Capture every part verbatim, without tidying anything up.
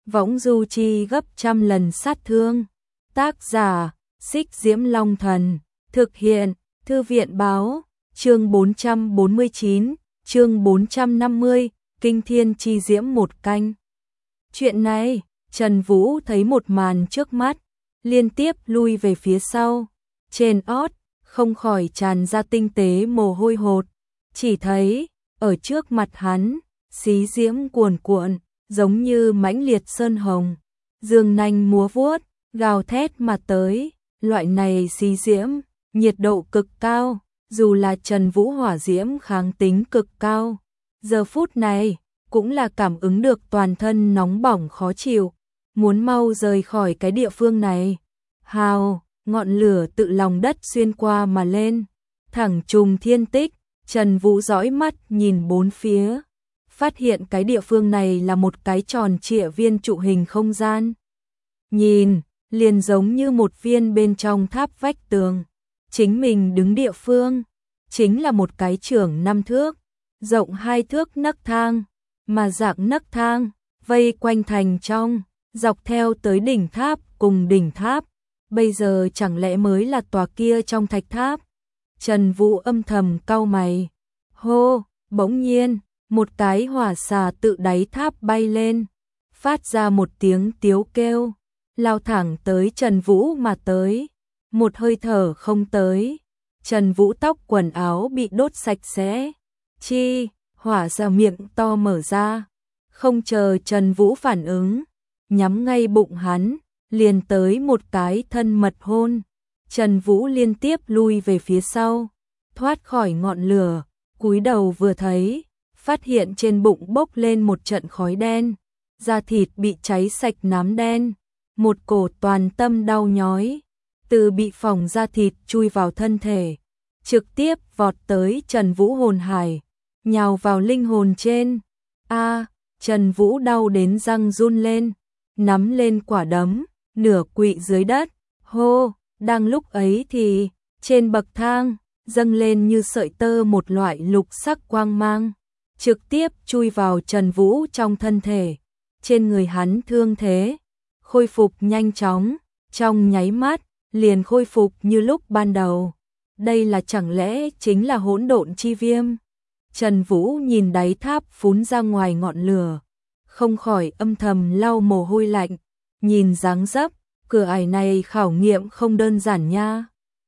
võng du chi gấp trăm lần sát thương. Tác giả, Xích Diễm Long Thần, thực hiện, Thư viện báo, chương bốn trăm bốn mươi chín, chương bốn trăm năm mươi, Kinh Thiên Chi Diễm một canh. Chuyện này, Trần Vũ thấy một màn trước mắt, liên tiếp lui về phía sau, trên ót, không khỏi tràn ra tinh tế mồ hôi hột, chỉ thấy, ở trước mặt hắn, xí diễm cuồn cuộn, giống như mãnh liệt sơn hồng, dương nanh múa vuốt, gào thét mà tới, loại này xí diễm, nhiệt độ cực cao, dù là Trần Vũ hỏa diễm kháng tính cực cao, giờ phút này, cũng là cảm ứng được toàn thân nóng bỏng khó chịu, muốn mau rời khỏi cái địa phương này. Hào, ngọn lửa tự lòng đất xuyên qua mà lên, thẳng trùng thiên tích, Trần Vũ dõi mắt nhìn bốn phía, phát hiện cái địa phương này là một cái tròn trịa viên trụ hình không gian. Nhìn, liền giống như một viên bên trong tháp vách tường, chính mình đứng địa phương, chính là một cái trưởng năm thước, rộng hai thước nấc thang, mà dạng nấc thang, vây quanh thành trong, dọc theo tới đỉnh tháp cùng đỉnh tháp, bây giờ chẳng lẽ mới là tòa kia trong thạch tháp. Trần Vũ âm thầm cau mày, hô, bỗng nhiên, một cái hỏa xà tự đáy tháp bay lên, phát ra một tiếng tiếu kêu, lao thẳng tới Trần Vũ mà tới, một hơi thở không tới, Trần Vũ tóc quần áo bị đốt sạch sẽ, chi, hỏa xà miệng to mở ra, không chờ Trần Vũ phản ứng, nhắm ngay bụng hắn, liền tới một cái thân mật hôn. Trần Vũ liên tiếp lui về phía sau, thoát khỏi ngọn lửa, cúi đầu vừa thấy, phát hiện trên bụng bốc lên một trận khói đen, da thịt bị cháy sạch nám đen, một cổ toàn tâm đau nhói, từ bị phỏng da thịt chui vào thân thể, trực tiếp vọt tới Trần Vũ hồn hải, nhào vào linh hồn trên. A, Trần Vũ đau đến răng run lên, nắm lên quả đấm, nửa quỵ dưới đất, hô. Đang lúc ấy thì, trên bậc thang, dâng lên như sợi tơ một loại lục sắc quang mang, trực tiếp chui vào Trần Vũ trong thân thể. Trên người hắn thương thế, khôi phục nhanh chóng, trong nháy mắt, liền khôi phục như lúc ban đầu. Đây là chẳng lẽ chính là hỗn độn chi viêm? Trần Vũ nhìn đáy tháp phún ra ngoài ngọn lửa, không khỏi âm thầm lau mồ hôi lạnh, nhìn dáng dấp. Cửa ải này khảo nghiệm không đơn giản nha.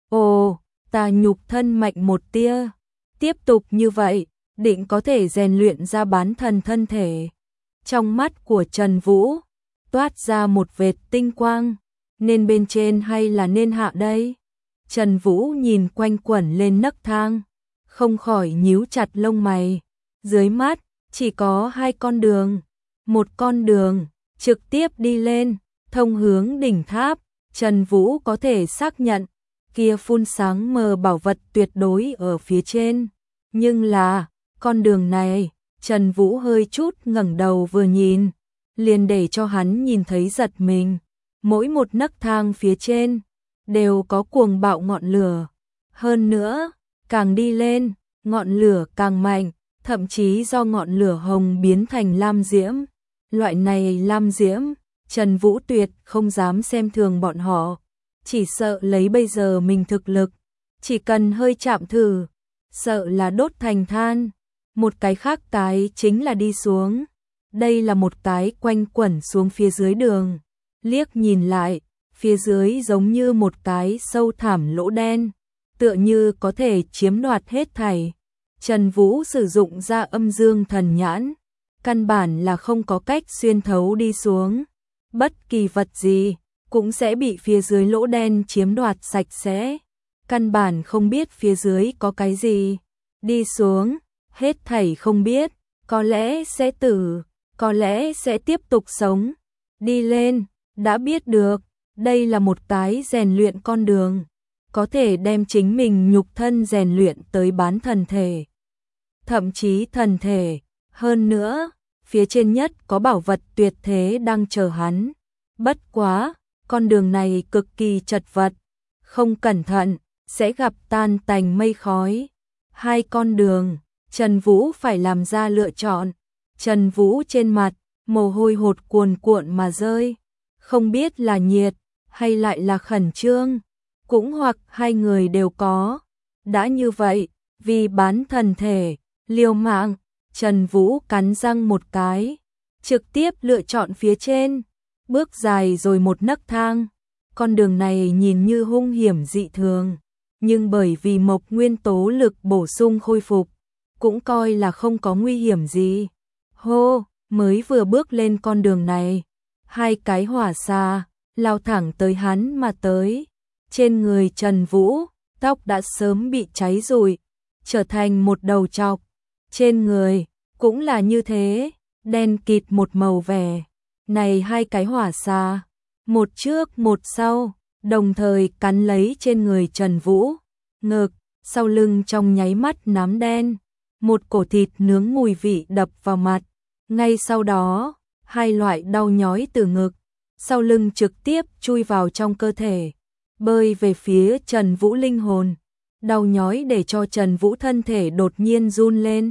Ồ, ta nhục thân mạnh một tia. Tiếp tục như vậy, định có thể rèn luyện ra bán thần thân thể. Trong mắt của Trần Vũ, toát ra một vệt tinh quang. Nên bên trên hay là nên hạ đây? Trần Vũ nhìn quanh quẩn lên nấc thang, không khỏi nhíu chặt lông mày. Dưới mắt, chỉ có hai con đường. Một con đường, trực tiếp đi lên. Thông hướng đỉnh tháp, Trần Vũ có thể xác nhận, kia phun sáng mờ bảo vật tuyệt đối ở phía trên. Nhưng là, con đường này, Trần Vũ hơi chút ngẩng đầu vừa nhìn, liền để cho hắn nhìn thấy giật mình. Mỗi một nấc thang phía trên, đều có cuồng bạo ngọn lửa. Hơn nữa, càng đi lên, ngọn lửa càng mạnh, thậm chí do ngọn lửa hồng biến thành lam diễm. Loại này lam diễm, Trần Vũ tuyệt không dám xem thường bọn họ, chỉ sợ lấy bây giờ mình thực lực, chỉ cần hơi chạm thử, sợ là đốt thành than. Một cái khác cái chính là đi xuống, đây là một cái quanh quẩn xuống phía dưới đường, liếc nhìn lại, phía dưới giống như một cái sâu thẳm lỗ đen, tựa như có thể chiếm đoạt hết thảy. Trần Vũ sử dụng ra âm dương thần nhãn, căn bản là không có cách xuyên thấu đi xuống. Bất kỳ vật gì cũng sẽ bị phía dưới lỗ đen chiếm đoạt sạch sẽ, căn bản không biết phía dưới có cái gì. Đi xuống, hết thảy không biết, có lẽ sẽ tử, có lẽ sẽ tiếp tục sống. Đi lên, đã biết được, đây là một cái rèn luyện con đường, có thể đem chính mình nhục thân rèn luyện tới bán thần thể, thậm chí thần thể. Hơn nữa, phía trên nhất có bảo vật tuyệt thế đang chờ hắn. Bất quá, con đường này cực kỳ chật vật, không cẩn thận, sẽ gặp tan tành mây khói. Hai con đường, Trần Vũ phải làm ra lựa chọn. Trần Vũ trên mặt, mồ hôi hột cuồn cuộn mà rơi, không biết là nhiệt hay lại là khẩn trương, cũng hoặc hai người đều có. Đã như vậy, vì bán thần thể, liều mạng, Trần Vũ cắn răng một cái, trực tiếp lựa chọn phía trên, bước dài rồi một nấc thang. Con đường này nhìn như hung hiểm dị thường, nhưng bởi vì mộc nguyên tố lực bổ sung khôi phục, cũng coi là không có nguy hiểm gì. Hô, mới vừa bước lên con đường này, hai cái hỏa xà lao thẳng tới hắn mà tới. Trên người Trần Vũ, tóc đã sớm bị cháy rụi, trở thành một đầu trọc. Trên người cũng là như thế, đen kịt một màu vẻ. Này hai cái hỏa xà, một trước một sau, đồng thời cắn lấy trên người Trần Vũ, ngực, sau lưng trong nháy mắt nám đen, một cổ thịt nướng mùi vị đập vào mặt. Ngay sau đó, hai loại đau nhói từ ngực, sau lưng trực tiếp chui vào trong cơ thể, bơi về phía Trần Vũ linh hồn. Đau nhói để cho Trần Vũ thân thể đột nhiên run lên.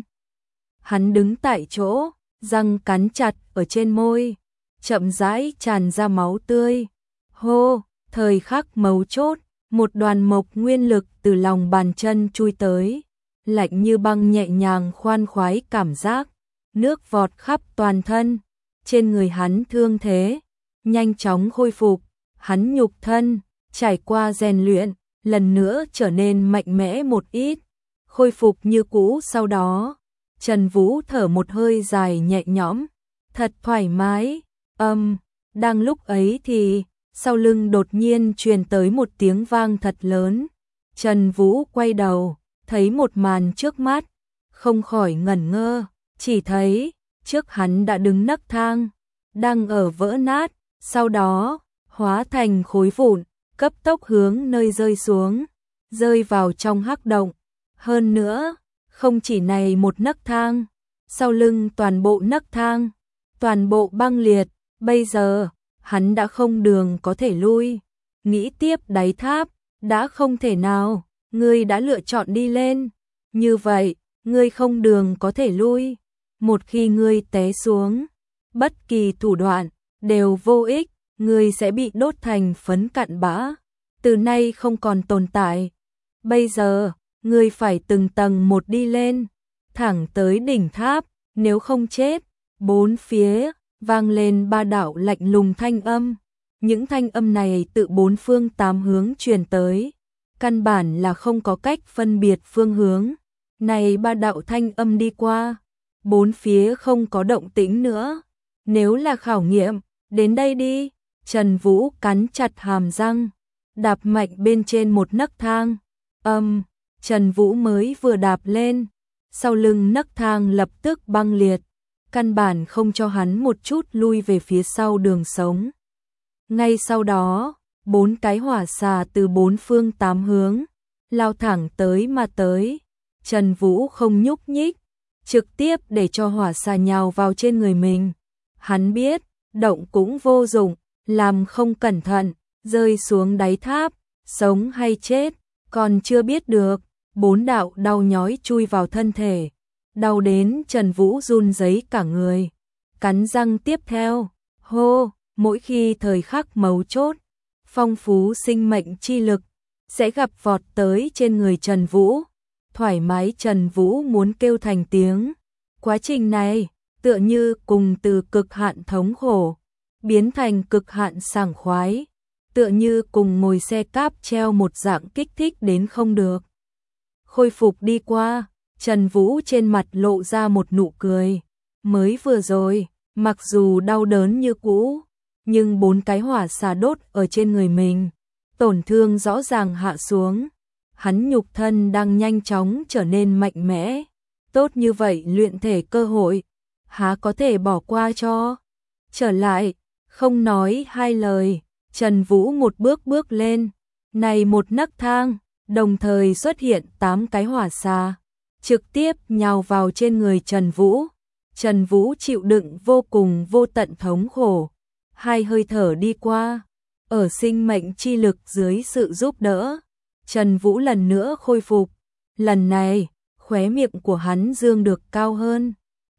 Hắn đứng tại chỗ, răng cắn chặt ở trên môi, chậm rãi tràn ra máu tươi. Hô, thời khắc mấu chốt, một đoàn mộc nguyên lực từ lòng bàn chân chui tới, lạnh như băng nhẹ nhàng khoan khoái cảm giác, nước vọt khắp toàn thân. Trên người hắn thương thế nhanh chóng khôi phục, hắn nhục thân trải qua rèn luyện, lần nữa trở nên mạnh mẽ một ít, khôi phục như cũ. Sau đó, Trần Vũ thở một hơi dài nhẹ nhõm, thật thoải mái. Âm, đang lúc ấy thì sau lưng đột nhiên truyền tới một tiếng vang thật lớn. Trần Vũ quay đầu, thấy một màn trước mắt, không khỏi ngẩn ngơ, chỉ thấy trước hắn đã đứng nấc thang, đang ở vỡ nát, sau đó hóa thành khối vụn, cấp tốc hướng nơi rơi xuống, rơi vào trong hắc động. Hơn nữa, không chỉ này một nấc thang, sau lưng toàn bộ nấc thang, toàn bộ băng liệt. Bây giờ, hắn đã không đường có thể lui, nghĩ tiếp đáy tháp, đã không thể nào, ngươi đã lựa chọn đi lên, như vậy, ngươi không đường có thể lui, một khi ngươi té xuống, bất kỳ thủ đoạn, đều vô ích, ngươi sẽ bị đốt thành phấn cặn bã, từ nay không còn tồn tại. Bây giờ, ngươi phải từng tầng một đi lên, thẳng tới đỉnh tháp, nếu không chết. Bốn phía vang lên ba đạo lạnh lùng thanh âm, những thanh âm này tự bốn phương tám hướng truyền tới, căn bản là không có cách phân biệt phương hướng. Này ba đạo thanh âm đi qua, bốn phía không có động tĩnh nữa. Nếu là khảo nghiệm, đến đây đi. Trần Vũ cắn chặt hàm răng, đạp mạnh bên trên một nấc thang. Âm, Trần Vũ mới vừa đạp lên, sau lưng nấc thang lập tức băng liệt, căn bản không cho hắn một chút lui về phía sau đường sống. Ngay sau đó, bốn cái hỏa xà từ bốn phương tám hướng lao thẳng tới mà tới. Trần Vũ không nhúc nhích, trực tiếp để cho hỏa xà nhào vào trên người mình. Hắn biết, động cũng vô dụng, làm không cẩn thận, rơi xuống đáy tháp, sống hay chết, còn chưa biết được. Bốn đạo đau nhói chui vào thân thể, đau đến Trần Vũ run rẩy cả người, cắn răng tiếp theo. Hô, mỗi khi thời khắc mấu chốt, phong phú sinh mệnh chi lực sẽ gặp vọt tới trên người Trần Vũ. Thoải mái Trần Vũ muốn kêu thành tiếng. Quá trình này tựa như cùng từ cực hạn thống khổ biến thành cực hạn sảng khoái, tựa như cùng ngồi xe cáp treo một dạng kích thích đến không được. Khôi phục đi qua, Trần Vũ trên mặt lộ ra một nụ cười. Mới vừa rồi, mặc dù đau đớn như cũ, nhưng bốn cái hỏa xà đốt ở trên người mình, tổn thương rõ ràng hạ xuống. Hắn nhục thân đang nhanh chóng trở nên mạnh mẽ. Tốt như vậy luyện thể cơ hội, há có thể bỏ qua cho. Trở lại, không nói hai lời, Trần Vũ một bước bước lên. Này một nấc thang, đồng thời xuất hiện tám cái hỏa xà, trực tiếp nhào vào trên người Trần Vũ. Trần Vũ chịu đựng vô cùng vô tận thống khổ, hai hơi thở đi qua, ở sinh mệnh chi lực dưới sự giúp đỡ, Trần Vũ lần nữa khôi phục. Lần này, khóe miệng của hắn dương được cao hơn,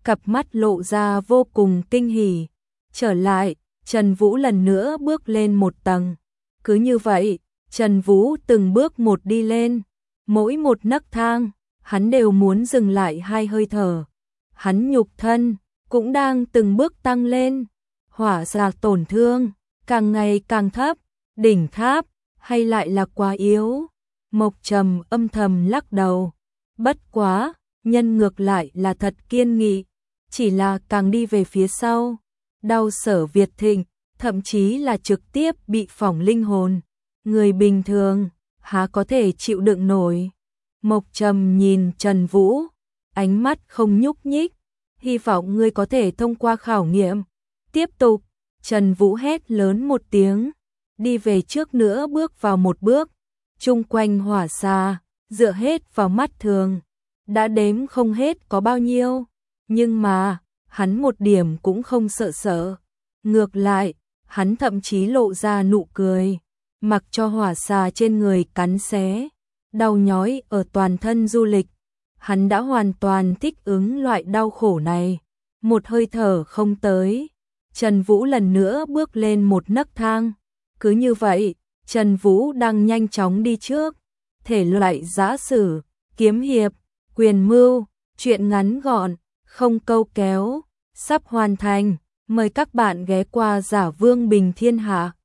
cặp mắt lộ ra vô cùng kinh hỉ. Trở lại, Trần Vũ lần nữa bước lên một tầng. Cứ như vậy, Trần Vũ từng bước một đi lên, mỗi một nấc thang, hắn đều muốn dừng lại hai hơi thở. Hắn nhục thân cũng đang từng bước tăng lên, hỏa xà tổn thương càng ngày càng thấp, đỉnh tháp hay lại là quá yếu. Mộc Trầm âm thầm lắc đầu, bất quá, nhân ngược lại là thật kiên nghị, chỉ là càng đi về phía sau, đau Sở Việt Thịnh, thậm chí là trực tiếp bị phỏng linh hồn. Người bình thường, há có thể chịu đựng nổi. Mộc Trầm nhìn Trần Vũ, ánh mắt không nhúc nhích, hy vọng ngươi có thể thông qua khảo nghiệm. Tiếp tục, Trần Vũ hét lớn một tiếng, đi về trước nữa bước vào một bước, chung quanh hỏa xà, dựa hết vào mắt thường, đã đếm không hết có bao nhiêu, nhưng mà, hắn một điểm cũng không sợ sợ. Ngược lại, hắn thậm chí lộ ra nụ cười, mặc cho hỏa xà trên người cắn xé, đau nhói ở toàn thân du lịch. Hắn đã hoàn toàn thích ứng loại đau khổ này. Một hơi thở không tới, Trần Vũ lần nữa bước lên một nấc thang. Cứ như vậy, Trần Vũ đang nhanh chóng đi trước. Thể loại giã sử, kiếm hiệp, quyền mưu, truyện ngắn gọn, không câu kéo, sắp hoàn thành. Mời các bạn ghé qua Giả Vương Bình Thiên Hạ.